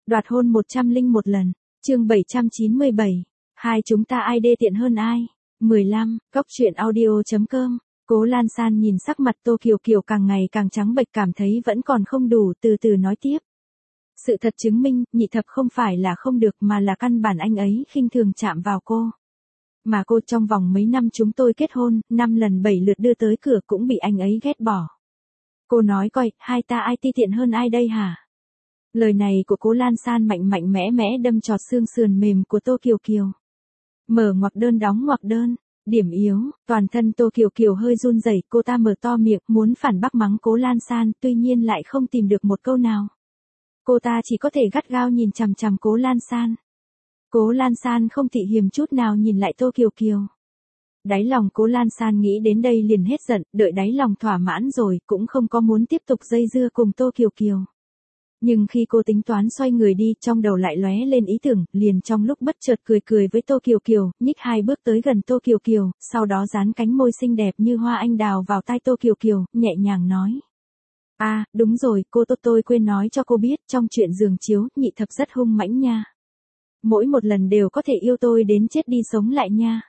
Đoạt hôn 101 lần. Chương 797. Hai chúng ta ai đê tiện hơn ai? 15. Góc truyện audio.com. Cố Lan San nhìn sắc mặt Tô Kiều Kiều càng ngày càng trắng bệch, cảm thấy vẫn còn không đủ, từ từ nói tiếp. Sự thật chứng minh, nhị thập không phải là không được mà là căn bản anh ấy khinh thường chạm vào cô. Mà cô trong vòng mấy năm chúng tôi kết hôn, 5 lần 7 lượt đưa tới cửa cũng bị anh ấy ghét bỏ. Cô nói coi, hai ta ai ti tiện hơn ai đây hả? Lời này của Cố Lan San mạnh mẽ đâm trọt xương sườn mềm của Tô Kiều Kiều. Mở ngoặc đơn đóng ngoặc đơn. Điểm yếu, toàn thân Tô Kiều Kiều hơi run rẩy, cô ta mở to miệng, muốn phản bác mắng Cố Lan San, tuy nhiên lại không tìm được một câu nào. Cô ta chỉ có thể gắt gao nhìn chằm chằm Cố Lan San. Cố Lan San không tị hiềm chút nào nhìn lại Tô Kiều Kiều. Đáy lòng Cố Lan San nghĩ đến đây liền hết giận, đợi đáy lòng thỏa mãn rồi, cũng không có muốn tiếp tục dây dưa cùng Tô Kiều Kiều. Nhưng khi cô tính toán xoay người đi, trong đầu lại lóe lên ý tưởng, liền trong lúc bất chợt cười với Tô Kiều Kiều, nhích hai bước tới gần Tô Kiều Kiều, sau đó dán cánh môi xinh đẹp như hoa anh đào vào tai Tô Kiều Kiều, nhẹ nhàng nói. À, đúng rồi, tôi quên nói cho cô biết, trong chuyện giường chiếu, nhị thập rất hung mãnh nha. Mỗi một lần đều có thể yêu tôi đến chết đi sống lại nha.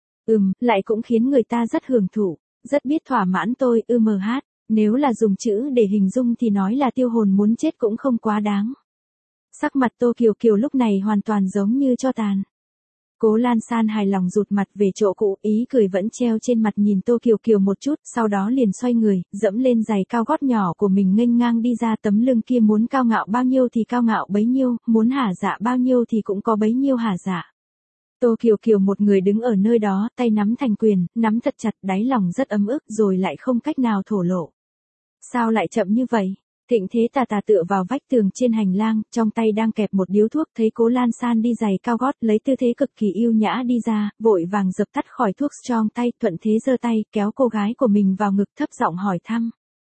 Lại cũng khiến người ta rất hưởng thụ, rất biết thỏa mãn tôi, nếu là dùng chữ để hình dung thì nói là tiêu hồn muốn chết cũng không quá đáng. Sắc mặt Tô Kiều Kiều lúc này hoàn toàn giống như tro tàn. Cố Lan San hài lòng rụt mặt về chỗ cũ, ý cười vẫn treo trên mặt nhìn Tô Kiều Kiều một chút, sau đó liền xoay người, dẫm lên giày cao gót nhỏ của mình nghênh ngang đi ra, tấm lưng kia muốn cao ngạo bao nhiêu thì cao ngạo bấy nhiêu, muốn hả dạ bao nhiêu thì cũng có bấy nhiêu hả dạ. Tô Kiều Kiều một người đứng ở nơi đó, tay nắm thành quyền, nắm thật chặt, đáy lòng rất ấm ức rồi lại không cách nào thổ lộ. Sao lại chậm như vậy? Thịnh Thế tà tựa vào vách tường trên hành lang, trong tay đang kẹp một điếu thuốc, thấy Cố Lan San đi giày cao gót, lấy tư thế cực kỳ yêu nhã đi ra, vội vàng dập tắt khỏi thuốc trong tay, thuận thế giơ tay, kéo cô gái của mình vào ngực, thấp giọng hỏi thăm.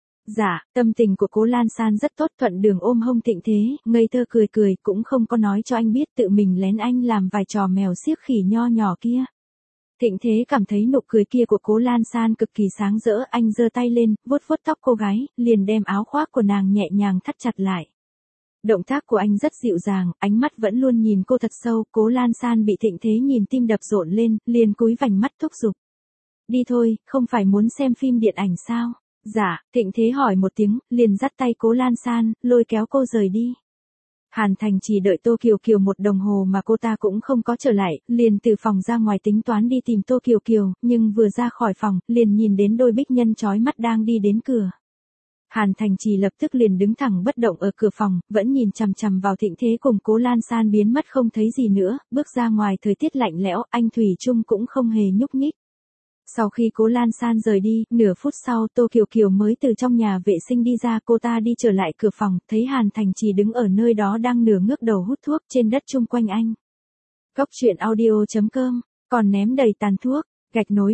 Dạ, tâm tình của Cố Lan San rất tốt, thuận đường ôm hông Thịnh Thế, ngây thơ cười, cũng không có nói cho anh biết tự mình lén anh làm vài trò mèo xiếc khỉ nho nhỏ kia. Thịnh Thế cảm thấy nụ cười kia của Cố Lan San cực kỳ sáng rỡ, anh giơ tay lên, vuốt tóc cô gái, liền đem áo khoác của nàng nhẹ nhàng thắt chặt lại. Động tác của anh rất dịu dàng, ánh mắt vẫn luôn nhìn cô thật sâu, Cố Lan San bị Thịnh Thế nhìn tim đập rộn lên, liền cúi vành mắt thúc giục. Đi thôi, không phải muốn xem phim điện ảnh sao? Dạ, Thịnh Thế hỏi một tiếng, liền dắt tay Cố Lan San, lôi kéo cô rời đi. Hàn Thành chỉ đợi Tô Kiều Kiều một đồng hồ mà cô ta cũng không có trở lại, liền từ phòng ra ngoài tính toán đi tìm Tô Kiều Kiều, nhưng vừa ra khỏi phòng, liền nhìn đến đôi bích nhân chói mắt đang đi đến cửa. Hàn Thành chỉ lập tức liền đứng thẳng bất động ở cửa phòng, vẫn nhìn chằm chằm vào Thịnh Thế cùng Cố Lan San biến mất không thấy gì nữa, bước ra ngoài thời tiết lạnh lẽo, anh thủy chung cũng không hề nhúc nhích. Sau khi Cố Lan San rời đi, nửa phút sau Tô Kiều Kiều mới từ trong nhà vệ sinh đi ra, cô ta đi trở lại cửa phòng, thấy Hàn Thành Trì đứng ở nơi đó đang nửa ngước đầu hút thuốc trên đất chung quanh anh. Góc truyện audio.com, còn ném đầy tàn thuốc. Gạch nối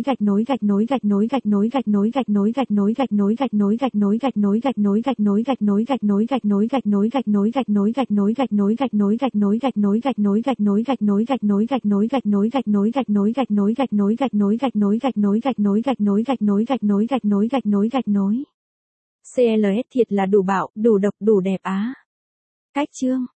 CLS thiệt là đủ bạo, đủ độc, đủ đẹp á. Cách chương